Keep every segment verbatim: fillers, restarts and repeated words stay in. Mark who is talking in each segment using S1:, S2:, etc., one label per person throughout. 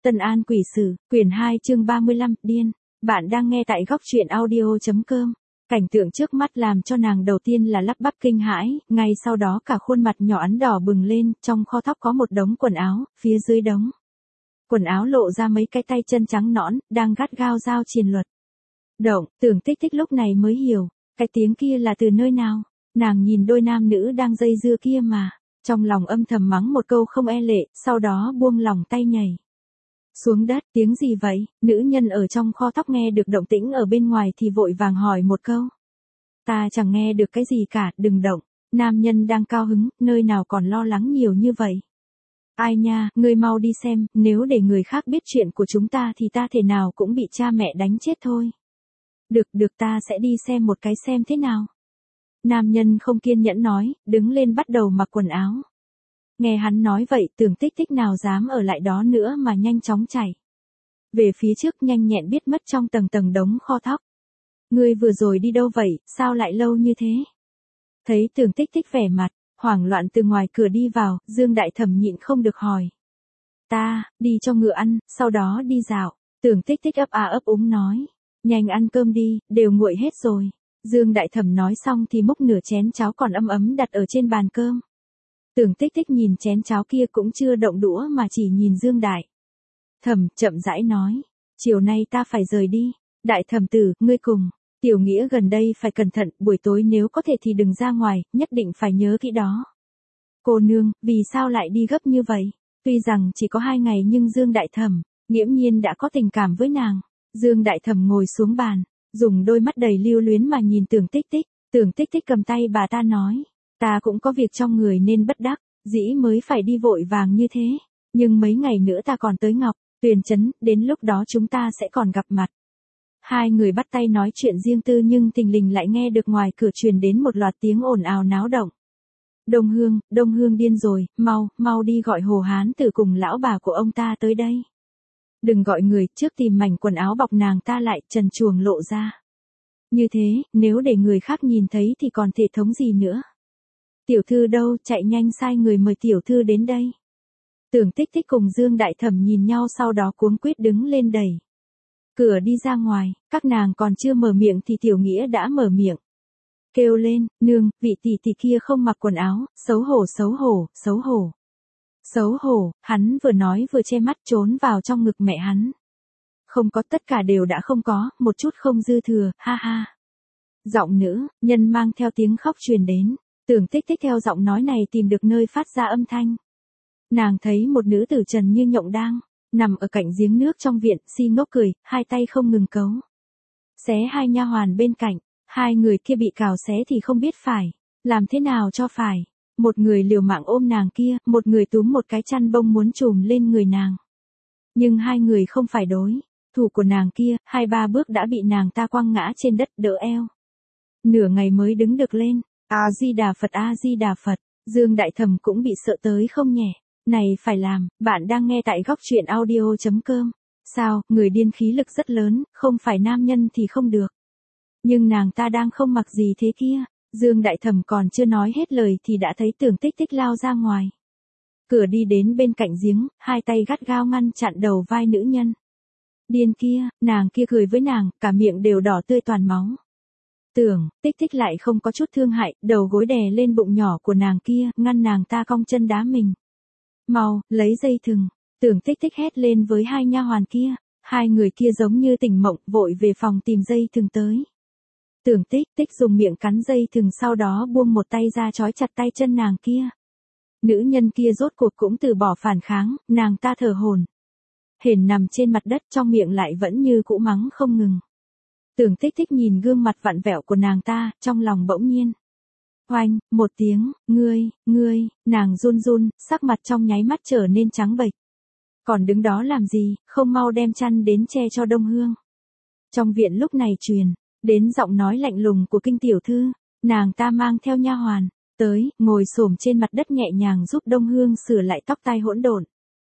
S1: Tân An Quỷ Sử, quyển hai chương ba mươi lăm, điên. Bạn đang nghe tại góc truyện audio.com. Cảnh tượng trước mắt làm cho nàng đầu tiên là lắp bắp kinh hãi, ngay sau đó cả khuôn mặt nhỏ ắn đỏ bừng lên, trong kho thóc có một đống quần áo, phía dưới đống quần áo lộ ra mấy cái tay chân trắng nõn, đang gắt gao giao triền luật. Động, Tưởng Tích Tích lúc này mới hiểu, cái tiếng kia là từ nơi nào. Nàng nhìn đôi nam nữ đang dây dưa kia mà, trong lòng âm thầm mắng một câu không e lệ, sau đó buông lòng tay nhảy xuống đất. Tiếng gì vậy? Nữ nhân ở trong kho thóc nghe được động tĩnh ở bên ngoài thì vội vàng hỏi một câu. Ta chẳng nghe được cái gì cả, đừng động. Nam nhân đang cao hứng, nơi nào còn lo lắng nhiều như vậy. Ai nha, ngươi mau đi xem, nếu để người khác biết chuyện của chúng ta thì ta thể nào cũng bị cha mẹ đánh chết thôi. Được, được, ta sẽ đi xem một cái xem thế nào. Nam nhân không kiên nhẫn nói, đứng lên bắt đầu mặc quần áo. Nghe hắn nói vậy, Tưởng Tích Tích nào dám ở lại đó nữa mà nhanh chóng chạy về phía trước, nhanh nhẹn biết mất trong tầng tầng đống kho thóc. Ngươi vừa rồi đi đâu vậy, sao lại lâu như thế? Thấy Tưởng Tích Tích vẻ mặt hoảng loạn từ ngoài cửa đi vào, Dương Đại Thẩm nhịn không được hỏi. Ta, đi cho ngựa ăn, sau đó đi dạo. Tưởng Tích Tích ấp à ấp úng nói. Nhanh ăn cơm đi, đều nguội hết rồi. Dương Đại Thẩm nói xong thì múc nửa chén cháo còn ấm ấm đặt ở trên bàn cơm. Tưởng Tích Tích nhìn chén cháo kia cũng chưa động đũa mà chỉ nhìn Dương Đại Thẩm, chậm rãi nói. Chiều nay ta phải rời đi. Đại Thẩm tử, ngươi cùng Tiểu Nghĩa gần đây phải cẩn thận, buổi tối nếu có thể thì đừng ra ngoài, nhất định phải nhớ kỹ đó. Cô nương, vì sao lại đi gấp như vậy? Tuy rằng chỉ có hai ngày nhưng Dương Đại Thẩm nghiễm nhiên đã có tình cảm với nàng. Dương Đại Thẩm ngồi xuống bàn, dùng đôi mắt đầy lưu luyến mà nhìn Tưởng Tích Tích. Tưởng Tích Tích cầm tay bà ta nói. Ta cũng có việc trong người nên bất đắc dĩ mới phải đi vội vàng như thế. Nhưng mấy ngày nữa ta còn tới Ngọc Tuyền Trấn, đến lúc đó chúng ta sẽ còn gặp mặt. Hai người bắt tay nói chuyện riêng tư nhưng thình lình lại nghe được ngoài cửa truyền đến một loạt tiếng ồn ào náo động. Đông Hương, Đông Hương điên rồi, mau, mau đi gọi Hồ Hán Tử cùng lão bà của ông ta tới đây. Đừng gọi người, trước tìm mảnh quần áo bọc nàng ta lại, trần truồng lộ ra. Như thế, nếu để người khác nhìn thấy thì còn thể thống gì nữa. Tiểu thư đâu, chạy nhanh sai người mời tiểu thư đến đây. Tưởng Tích Tích cùng Dương Đại Thẩm nhìn nhau sau đó cuống quýt đứng lên đẩy cửa đi ra ngoài, các nàng còn chưa mở miệng thì Tiểu Nghĩa đã mở miệng. Kêu lên, nương, vị tỷ tỷ kia không mặc quần áo, xấu hổ xấu hổ, xấu hổ. Xấu hổ, hắn vừa nói vừa che mắt trốn vào trong ngực mẹ hắn. Không có, tất cả đều đã không có, một chút không dư thừa, ha ha. Giọng nữ, nhân mang theo tiếng khóc truyền đến. Tưởng Tích Tích theo giọng nói này tìm được nơi phát ra âm thanh. Nàng thấy một nữ tử trần như nhộng đang nằm ở cạnh giếng nước trong viện, si ngốc cười, hai tay không ngừng cấu xé hai nha hoàn bên cạnh. Hai người kia bị cào xé thì không biết phải làm thế nào cho phải. Một người liều mạng ôm nàng kia, một người túm một cái chăn bông muốn trùm lên người nàng. Nhưng hai người không phải đối thủ của nàng kia, hai ba bước đã bị nàng ta quăng ngã trên đất đỡ eo. Nửa ngày mới đứng được lên. A Di Đà Phật, A Di Đà Phật. Dương Đại Thẩm cũng bị sợ tới không nhẹ. Này phải làm, bạn đang nghe tại góc truyện audio.com. Sao, người điên khí lực rất lớn, không phải nam nhân thì không được. Nhưng nàng ta đang không mặc gì thế kia. Dương Đại Thẩm còn chưa nói hết lời thì đã thấy Tưởng Tích Tích lao ra ngoài cửa đi đến bên cạnh giếng, hai tay gắt gao ngăn chặn đầu vai nữ nhân điên kia. Nàng kia cười với nàng, cả miệng đều đỏ tươi toàn máu. Tưởng Tích Tích lại không có chút thương hại, đầu gối đè lên bụng nhỏ của nàng kia, ngăn nàng ta cong chân đá mình. Mau, lấy dây thừng. Tưởng Tích Tích hét lên với hai nha hoàn kia. Hai người kia giống như tỉnh mộng, vội về phòng tìm dây thừng tới. Tưởng Tích Tích dùng miệng cắn dây thừng, sau đó buông một tay ra trói chặt tay chân nàng kia. Nữ nhân kia rốt cuộc cũng từ bỏ phản kháng, nàng ta thở hổn hển nằm trên mặt đất, trong miệng lại vẫn như cũ mắng không ngừng. Tưởng Tích Tích nhìn gương mặt vặn vẹo của nàng ta, trong lòng bỗng nhiên oanh, một tiếng, ngươi, ngươi, nàng run run, sắc mặt trong nháy mắt trở nên trắng bệch. Còn đứng đó làm gì, không mau đem chăn đến che cho Đông Hương. Trong viện lúc này truyền đến giọng nói lạnh lùng của Kinh tiểu thư. Nàng ta mang theo nha hoàn tới, ngồi xổm trên mặt đất nhẹ nhàng giúp Đông Hương sửa lại tóc tai hỗn độn.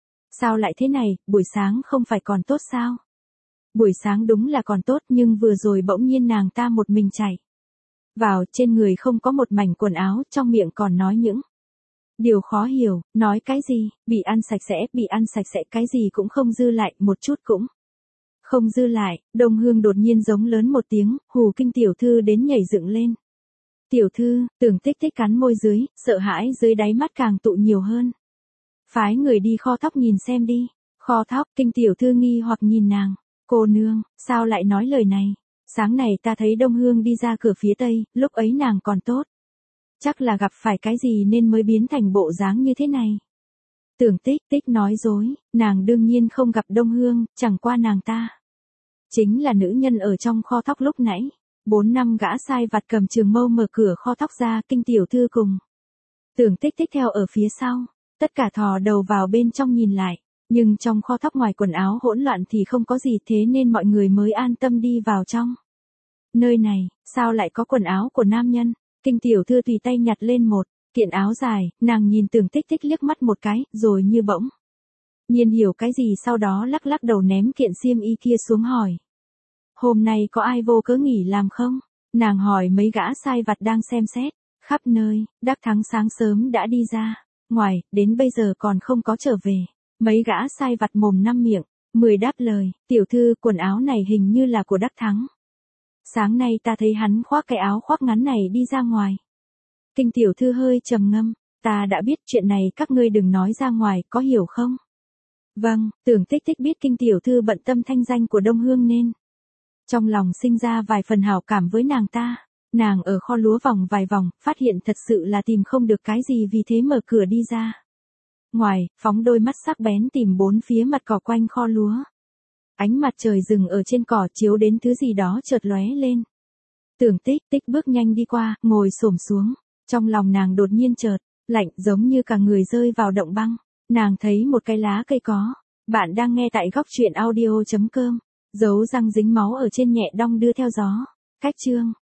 S1: Sao lại thế này, buổi sáng không phải còn tốt sao? Buổi sáng đúng là còn tốt, nhưng vừa rồi bỗng nhiên nàng ta một mình chạy vào, trên người không có một mảnh quần áo, trong miệng còn nói những Điều khó hiểu, nói cái gì, bị ăn sạch sẽ, bị ăn sạch sẽ, cái gì cũng không dư lại, một chút cũng không dư lại. Đông Hương đột nhiên giống lớn một tiếng, hù kinh tiểu thư đến nhảy dựng lên. Tiểu thư, Tưởng Tích Tích cắn môi dưới, sợ hãi dưới đáy mắt càng tụ nhiều hơn. Phái người đi kho thóc nhìn xem đi. Kho thóc, kinh tiểu thư nghi hoặc nhìn nàng. Cô nương, sao lại nói lời này? Sáng này ta thấy Đông Hương đi ra cửa phía tây, lúc ấy nàng còn tốt. Chắc là gặp phải cái gì nên mới biến thành bộ dáng như thế này. Tưởng Tích Tích nói dối, nàng đương nhiên không gặp Đông Hương, chẳng qua nàng ta chính là nữ nhân ở trong kho thóc lúc nãy. Bốn năm gã sai vặt cầm trường mâu mở cửa kho thóc ra, kinh tiểu thư cùng Tưởng Tích Tích theo ở phía sau, tất cả thò đầu vào bên trong nhìn lại, nhưng trong kho thóc ngoài quần áo hỗn loạn thì không có gì, thế nên mọi người mới an tâm đi vào trong. Nơi này, sao lại có quần áo của nam nhân? Kinh tiểu thư tùy tay nhặt lên một kiện áo dài, nàng nhìn Tưởng Tích Tích liếc mắt một cái, rồi như bỗng nhiên hiểu cái gì, sau đó lắc lắc đầu ném kiện xiêm y kia xuống hỏi. Hôm nay có ai vô cớ nghỉ làm không? Nàng hỏi mấy gã sai vặt đang xem xét khắp nơi. Đắc Thắng sáng sớm đã đi ra ngoài, đến bây giờ còn không có trở về. Mấy gã sai vặt mồm năm miệng mười đáp lời, tiểu thư, quần áo này hình như là của Đắc Thắng. Sáng nay ta thấy hắn khoác cái áo khoác ngắn này đi ra ngoài. Kinh tiểu thư hơi trầm ngâm, ta đã biết, chuyện này các ngươi đừng nói ra ngoài, có hiểu không? Vâng. Tưởng Tích Tích biết kinh tiểu thư bận tâm thanh danh của Đông Hương nên trong lòng sinh ra vài phần hảo cảm với nàng ta. Nàng ở kho lúa vòng vài vòng, phát hiện thật sự là tìm không được cái gì, vì thế mở cửa đi ra ngoài, phóng đôi mắt sắc bén tìm bốn phía mặt cỏ quanh kho lúa. Ánh mặt trời rừng ở trên cỏ chiếu đến thứ gì đó chợt lóe lên. Tưởng Tích Tích bước nhanh đi qua, ngồi xổm xuống. Trong lòng nàng đột nhiên chợt lạnh, giống như cả người rơi vào động băng. Nàng thấy một cái lá cây có. Bạn đang nghe tại góc truyện audio chấm com. Dấu răng dính máu ở trên nhẹ đong đưa theo gió. Cách chương